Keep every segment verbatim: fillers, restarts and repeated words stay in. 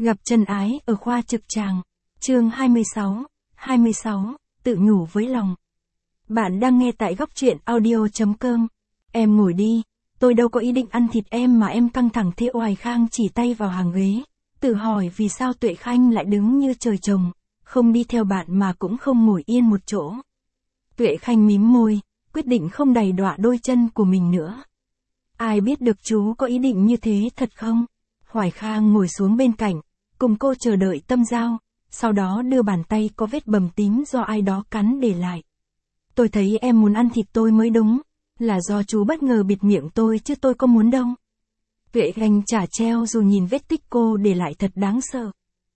Gặp chân ái ở khoa trực tràng. Chương hai mươi sáu, hai mươi sáu, tự nhủ với lòng. Bạn đang nghe tại góc truyện audio chấm com. Em ngồi đi, tôi đâu có ý định ăn thịt em mà em căng thẳng thế. Hoài Khang chỉ tay vào hàng ghế, tự hỏi vì sao Tuệ Khanh lại đứng như trời trồng, không đi theo bạn mà cũng không ngồi yên một chỗ. Tuệ Khanh mím môi, quyết định không đày đọa đôi chân của mình nữa. Ai biết được chú có ý định như thế thật không? Hoài Khang ngồi xuống bên cạnh, cùng cô chờ đợi Tâm Giao, sau đó đưa bàn tay có vết bầm tím do ai đó cắn để lại. Tôi thấy em muốn ăn thịt tôi mới đúng, là do chú bất ngờ bịt miệng tôi chứ tôi có muốn đâu. Tuệ Khanh chả treo dù nhìn vết tích cô để lại thật đáng sợ.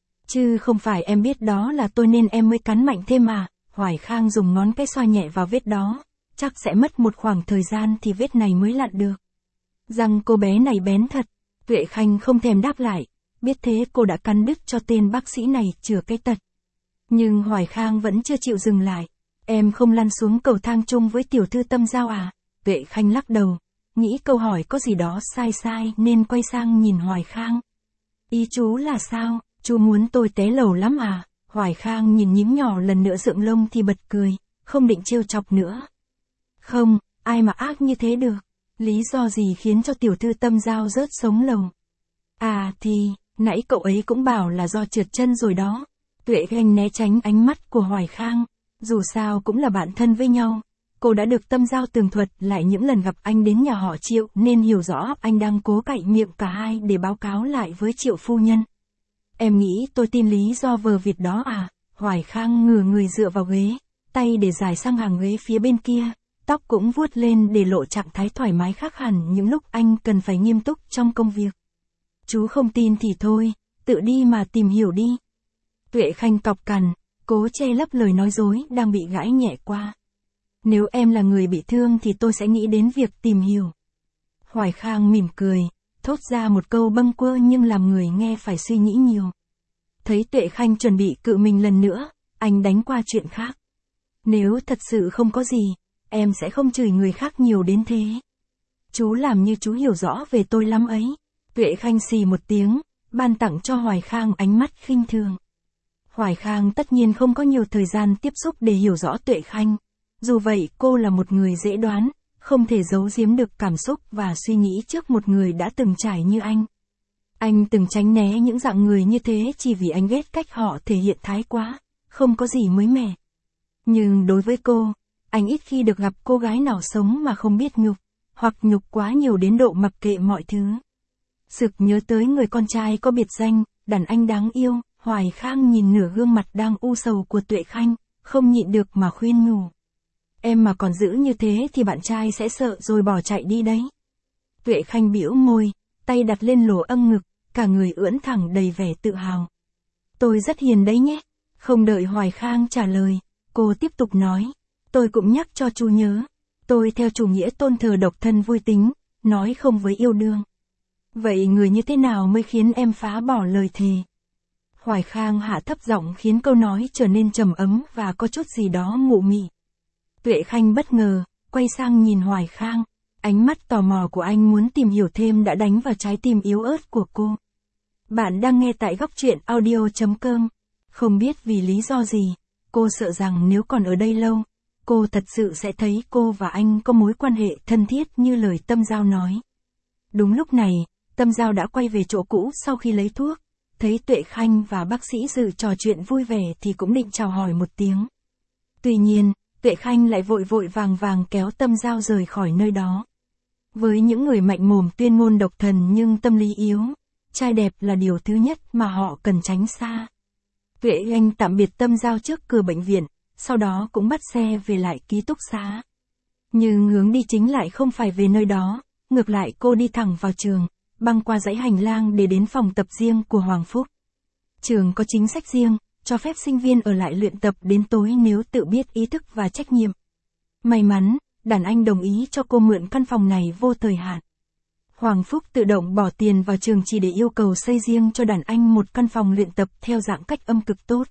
Chứ không phải em biết đó là tôi nên em mới cắn mạnh thêm mà. Hoài Khang dùng ngón cái xoa nhẹ vào vết đó, chắc sẽ mất một khoảng thời gian thì vết này mới lặn được. Răng cô bé này bén thật. Tuệ Khanh không thèm đáp lại, biết thế cô đã cắn đứt cho tên bác sĩ này chừa cái tật. Nhưng Hoài Khang vẫn chưa chịu dừng lại. Em không lăn xuống cầu thang chung với tiểu thư Tâm Giao à? Tuệ Khanh lắc đầu, nghĩ câu hỏi có gì đó sai sai nên quay sang nhìn Hoài Khang. Ý chú là sao, chú muốn tôi té lầu lắm à? Hoài Khang nhìn nhím nhỏ lần nữa dựng lông thì bật cười, không định trêu chọc nữa. Không, ai mà ác như thế được. Lý do gì khiến cho tiểu thư Tâm Giao rớt sống lầu? À thì, nãy cậu ấy cũng bảo là do trượt chân rồi đó. Tuệ Khanh né tránh ánh mắt của Hoài Khang, dù sao cũng là bạn thân với nhau. Cô đã được Tâm Giao tường thuật lại những lần gặp anh đến nhà họ Triệu nên hiểu rõ anh đang cố cạy miệng cả hai để báo cáo lại với Triệu phu nhân. Em nghĩ tôi tin lý do vờ vịt đó à? Hoài Khang ngửa người dựa vào ghế, tay để dài sang hàng ghế phía bên kia, tóc cũng vuốt lên để lộ trạng thái thoải mái khác hẳn những lúc anh cần phải nghiêm túc trong công việc. Chú không tin thì thôi, tự đi mà tìm hiểu đi. Tuệ Khanh cọc cằn, cố che lấp lời nói dối đang bị gãi nhẹ qua. Nếu em là người bị thương thì tôi sẽ nghĩ đến việc tìm hiểu. Hoài Khang mỉm cười, thốt ra một câu bâng quơ nhưng làm người nghe phải suy nghĩ nhiều. Thấy Tuệ Khanh chuẩn bị cự mình lần nữa, anh đánh qua chuyện khác. Nếu thật sự không có gì, em sẽ không chửi người khác nhiều đến thế. Chú làm như chú hiểu rõ về tôi lắm ấy. Tuệ Khanh xì một tiếng, ban tặng cho Hoài Khang ánh mắt khinh thường. Hoài Khang tất nhiên không có nhiều thời gian tiếp xúc để hiểu rõ Tuệ Khanh. Dù vậy cô là một người dễ đoán, không thể giấu giếm được cảm xúc và suy nghĩ trước một người đã từng trải như anh. Anh từng tránh né những dạng người như thế chỉ vì anh ghét cách họ thể hiện thái quá, không có gì mới mẻ. Nhưng đối với cô, anh ít khi được gặp cô gái nào sống mà không biết nhục, hoặc nhục quá nhiều đến độ mặc kệ mọi thứ. Sực nhớ tới người con trai có biệt danh, đàn anh đáng yêu, Hoài Khang nhìn nửa gương mặt đang u sầu của Tuệ Khanh, không nhịn được mà khuyên nhủ. Em mà còn giữ như thế thì bạn trai sẽ sợ rồi bỏ chạy đi đấy. Tuệ Khanh bĩu môi, tay đặt lên lỗ âm ngực, cả người ưỡn thẳng đầy vẻ tự hào. Tôi rất hiền đấy nhé. Không đợi Hoài Khang trả lời, cô tiếp tục nói. Tôi cũng nhắc cho chú nhớ. Tôi theo chủ nghĩa tôn thờ độc thân vui tính, nói không với yêu đương. Vậy người như thế nào mới khiến em phá bỏ lời thề? Hoài Khang hạ thấp giọng khiến câu nói trở nên trầm ấm và có chút gì đó mụ mị. Tuệ Khanh bất ngờ, quay sang nhìn Hoài Khang. Ánh mắt tò mò của anh muốn tìm hiểu thêm đã đánh vào trái tim yếu ớt của cô. Bạn đang nghe tại góc truyện audio chấm com. Không biết vì lý do gì, cô sợ rằng nếu còn ở đây lâu, cô thật sự sẽ thấy cô và anh có mối quan hệ thân thiết như lời Tâm Giao nói. Đúng lúc này, Tâm Giao đã quay về chỗ cũ sau khi lấy thuốc. Thấy Tuệ Khanh và bác sĩ Dự trò chuyện vui vẻ thì cũng định chào hỏi một tiếng. Tuy nhiên, Tuệ Khanh lại vội vội vàng vàng kéo Tâm Giao rời khỏi nơi đó. Với những người mạnh mồm tuyên ngôn độc thần nhưng tâm lý yếu, trai đẹp là điều thứ nhất mà họ cần tránh xa. Tuệ Khanh tạm biệt Tâm Giao trước cửa bệnh viện, sau đó cũng bắt xe về lại ký túc xá. Nhưng hướng đi chính lại không phải về nơi đó, ngược lại cô đi thẳng vào trường, băng qua dãy hành lang để đến phòng tập riêng của Hoàng Phúc. Trường có chính sách riêng, cho phép sinh viên ở lại luyện tập đến tối nếu tự biết ý thức và trách nhiệm. May mắn, đàn anh đồng ý cho cô mượn căn phòng này vô thời hạn. Hoàng Phúc tự động bỏ tiền vào trường chỉ để yêu cầu xây riêng cho đàn anh một căn phòng luyện tập theo dạng cách âm cực tốt.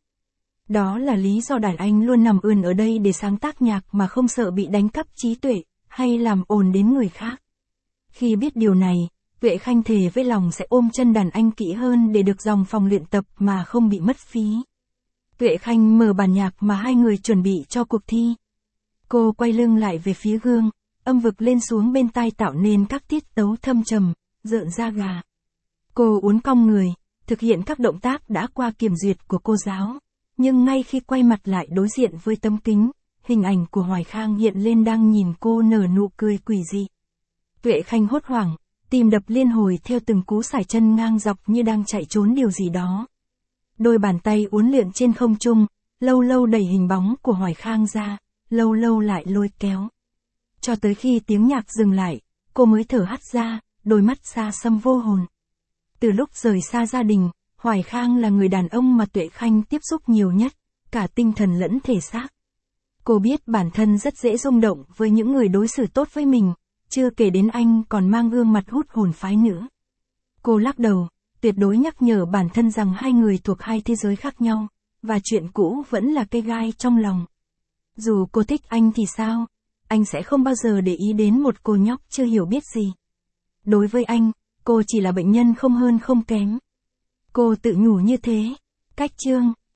Đó là lý do đàn anh luôn nằm ườn ở đây để sáng tác nhạc mà không sợ bị đánh cắp trí tuệ, hay làm ồn đến người khác. Khi biết điều này, Tuệ Tuệ Khanh thề với lòng sẽ ôm chân đàn anh kỹ hơn để được dòng phòng luyện tập mà không bị mất phí. Tuệ Khanh mở bản nhạc mà hai người chuẩn bị cho cuộc thi. Cô quay lưng lại về phía gương, âm vực lên xuống bên tai tạo nên các tiết tấu thâm trầm, rợn da gà. Cô uốn cong người, thực hiện các động tác đã qua kiểm duyệt của cô giáo. Nhưng ngay khi quay mặt lại đối diện với tấm kính, hình ảnh của Hoài Khang hiện lên đang nhìn cô nở nụ cười quỷ dị. Tuệ Khanh hốt hoảng, tim đập liên hồi theo từng cú sải chân ngang dọc như đang chạy trốn điều gì đó. Đôi bàn tay uốn lượn trên không trung, lâu lâu đẩy hình bóng của Hoài Khang ra, lâu lâu lại lôi kéo. Cho tới khi tiếng nhạc dừng lại, cô mới thở hắt ra, đôi mắt xa xăm vô hồn. Từ lúc rời xa gia đình, Hoài Khang là người đàn ông mà Tuệ Khanh tiếp xúc nhiều nhất, cả tinh thần lẫn thể xác. Cô biết bản thân rất dễ rung động với những người đối xử tốt với mình, chưa kể đến anh còn mang gương mặt hút hồn phái nữa. Cô lắc đầu, tuyệt đối nhắc nhở bản thân rằng hai người thuộc hai thế giới khác nhau, và chuyện cũ vẫn là cây gai trong lòng. Dù cô thích anh thì sao, anh sẽ không bao giờ để ý đến một cô nhóc chưa hiểu biết gì. Đối với anh, cô chỉ là bệnh nhân không hơn không kém. Cô tự nhủ như thế. Cách chương